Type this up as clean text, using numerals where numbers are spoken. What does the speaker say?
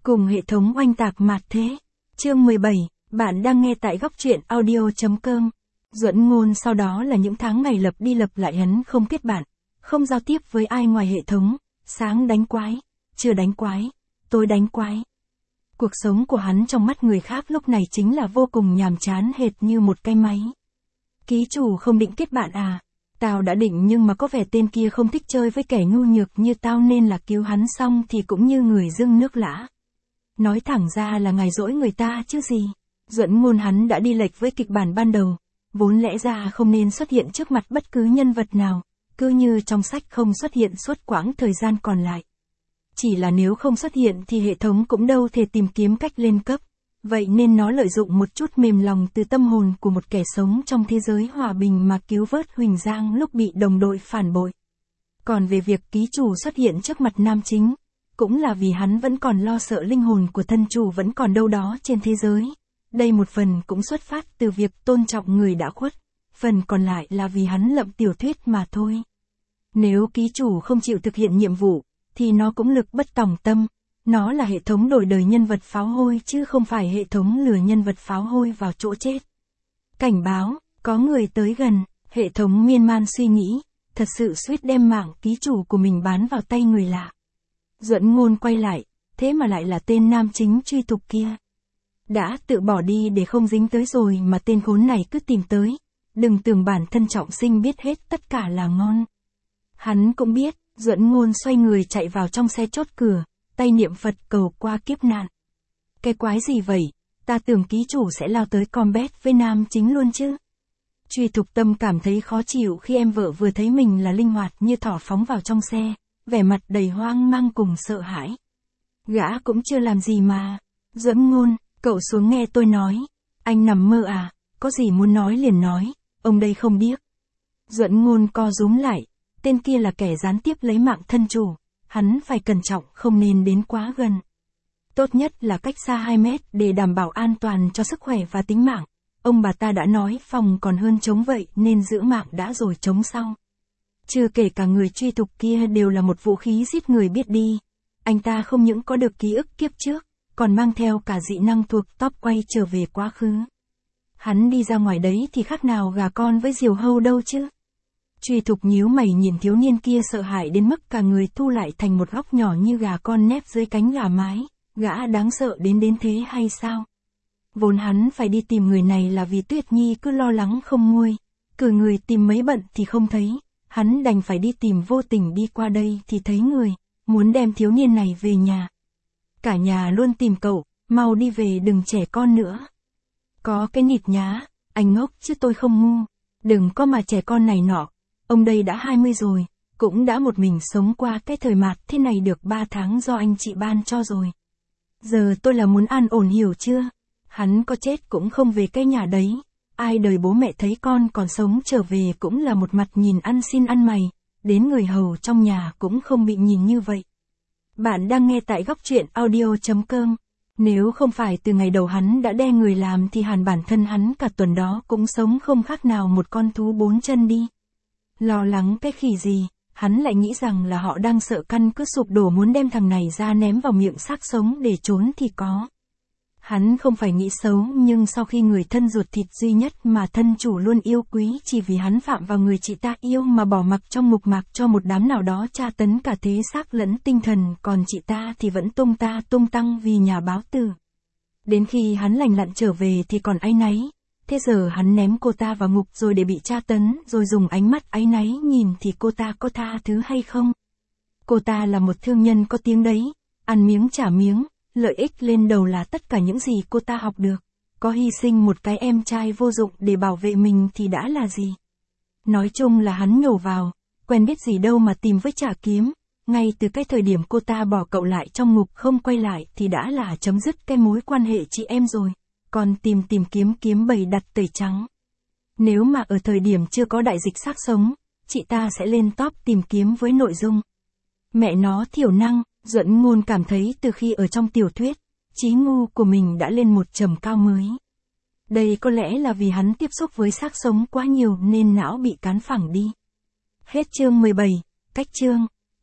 Cùng hệ thống oanh tạc mạt thế. Chương 17, bạn đang nghe tại góc truyện audio.com. Duẫn Ngôn sau đó là những tháng ngày lập đi lập lại hắn không kết bạn, không giao tiếp với ai ngoài hệ thống, sáng đánh quái, trưa đánh quái, tối đánh quái. Cuộc sống của hắn trong mắt người khác lúc này chính là vô cùng nhàm chán hệt như một cái máy. Ký chủ không định kết bạn à? Tao đã định nhưng mà có vẻ tên kia không thích chơi với kẻ nhu nhược như tao nên là cứu hắn xong thì cũng như người dưng nước lã. Nói thẳng ra là ngài dỗi người ta chứ gì. Duẫn Ngôn hắn đã đi lệch với kịch bản ban đầu, vốn lẽ ra không nên xuất hiện trước mặt bất cứ nhân vật nào, cứ như trong sách không xuất hiện suốt quãng thời gian còn lại. Chỉ là nếu không xuất hiện thì hệ thống cũng đâu thể tìm kiếm cách lên cấp, vậy nên nó lợi dụng một chút mềm lòng từ tâm hồn của một kẻ sống trong thế giới hòa bình mà cứu vớt Huỳnh Giang lúc bị đồng đội phản bội. Còn về việc ký chủ xuất hiện trước mặt nam chính, cũng là vì hắn vẫn còn lo sợ linh hồn của thân chủ vẫn còn đâu đó trên thế giới. Đây một phần cũng xuất phát từ việc tôn trọng người đã khuất, phần còn lại là vì hắn lậm tiểu thuyết mà thôi. Nếu ký chủ không chịu thực hiện nhiệm vụ, thì nó cũng lực bất tòng tâm. Nó là hệ thống đổi đời nhân vật pháo hôi chứ không phải hệ thống lừa nhân vật pháo hôi vào chỗ chết. Cảnh báo, có người tới gần, hệ thống miên man suy nghĩ, thật sự suýt đem mạng ký chủ của mình bán vào tay người lạ. Duẫn Ngôn quay lại, thế mà lại là tên nam chính truy thục kia. Đã tự bỏ đi để không dính tới rồi mà tên khốn này cứ tìm tới. Đừng tưởng bản thân trọng sinh biết hết tất cả là ngon. Hắn cũng biết, Duẫn Ngôn xoay người chạy vào trong xe chốt cửa, tay niệm Phật cầu qua kiếp nạn. Cái quái gì vậy, ta tưởng ký chủ sẽ lao tới combat với nam chính luôn chứ. Truy thục tâm cảm thấy khó chịu khi em vợ vừa thấy mình là linh hoạt như thỏ phóng vào trong xe, vẻ mặt đầy hoang mang cùng sợ hãi. Gã cũng chưa làm gì mà. Duẫn Ngôn, cậu xuống nghe tôi nói. Anh nằm mơ à, có gì muốn nói liền nói, ông đây không biết. Duẫn Ngôn co rúm lại, tên kia là kẻ gián tiếp lấy mạng thân chủ, hắn phải cẩn trọng không nên đến quá gần. Tốt nhất là cách xa 2 mét để đảm bảo an toàn cho sức khỏe và tính mạng. Ông bà ta đã nói phòng còn hơn chống vậy nên giữ mạng đã rồi chống sau. Chưa kể cả người truy thục kia đều là một vũ khí giết người biết đi. Anh ta không những có được ký ức kiếp trước, còn mang theo cả dị năng thuộc top quay trở về quá khứ. Hắn đi ra ngoài đấy thì khác nào gà con với diều hâu đâu chứ. Truy thục nhíu mày nhìn thiếu niên kia sợ hãi đến mức cả người thu lại thành một góc nhỏ như gà con nép dưới cánh gà mái. Gã đáng sợ đến thế hay sao? Vốn hắn phải đi tìm người này là vì Tuyết Nhi cứ lo lắng không nguôi. Cử người tìm mấy bận thì không thấy. Hắn đành phải đi tìm vô tình đi qua đây thì thấy người, muốn đem thiếu niên này về nhà. Cả nhà luôn tìm cậu, mau đi về đừng trẻ con nữa. Có cái nịt nhá, anh ngốc chứ tôi không ngu. Đừng có mà trẻ con này nọ. Ông đây đã 20 rồi, cũng đã một mình sống qua cái thời mạt thế này được 3 tháng do anh chị ban cho rồi. Giờ tôi là muốn an ổn hiểu chưa? Hắn có chết cũng không về cái nhà đấy. Ai đời bố mẹ thấy con còn sống trở về cũng là một mặt nhìn ăn xin ăn mày, đến người hầu trong nhà cũng không bị nhìn như vậy. Bạn đang nghe tại góc truyện audio.com. Nếu không phải từ ngày đầu hắn đã đe người làm thì hẳn bản thân hắn cả tuần đó cũng sống không khác nào một con thú 4 chân đi. Lo lắng cái khỉ gì, hắn lại nghĩ rằng là họ đang sợ căn cứ sụp đổ muốn đem thằng này ra ném vào miệng xác sống để trốn thì có. Hắn không phải nghĩ xấu nhưng sau khi người thân ruột thịt duy nhất mà thân chủ luôn yêu quý chỉ vì hắn phạm vào người chị ta yêu mà bỏ mặc trong ngục mạc cho một đám nào đó tra tấn cả thế xác lẫn tinh thần, còn chị ta thì vẫn tung tăng vì nhà báo tử. Đến khi hắn lành lặn trở về thì còn áy náy. Thế giờ hắn ném cô ta vào ngục rồi để bị tra tấn rồi dùng ánh mắt áy náy nhìn thì cô ta có tha thứ hay không? Cô ta là một thương nhân có tiếng đấy, ăn miếng trả miếng. Lợi ích lên đầu là tất cả những gì cô ta học được. Có hy sinh một cái em trai vô dụng để bảo vệ mình thì đã là gì? Nói chung là hắn nhổ vào, quen biết gì đâu mà tìm với trả kiếm. Ngay từ cái thời điểm cô ta bỏ cậu lại trong ngục không quay lại thì đã là chấm dứt cái mối quan hệ chị em rồi. Còn tìm kiếm bầy đặt tẩy trắng. Nếu mà ở thời điểm chưa có đại dịch xác sống, chị ta sẽ lên top tìm kiếm với nội dung. Mẹ nó thiểu năng. Duẫn Ngôn cảm thấy từ khi ở trong tiểu thuyết, trí ngu của mình đã lên một trầm cao mới. Đây có lẽ là vì hắn tiếp xúc với xác sống quá nhiều nên não bị cán phẳng đi. Hết chương 17, cách chương.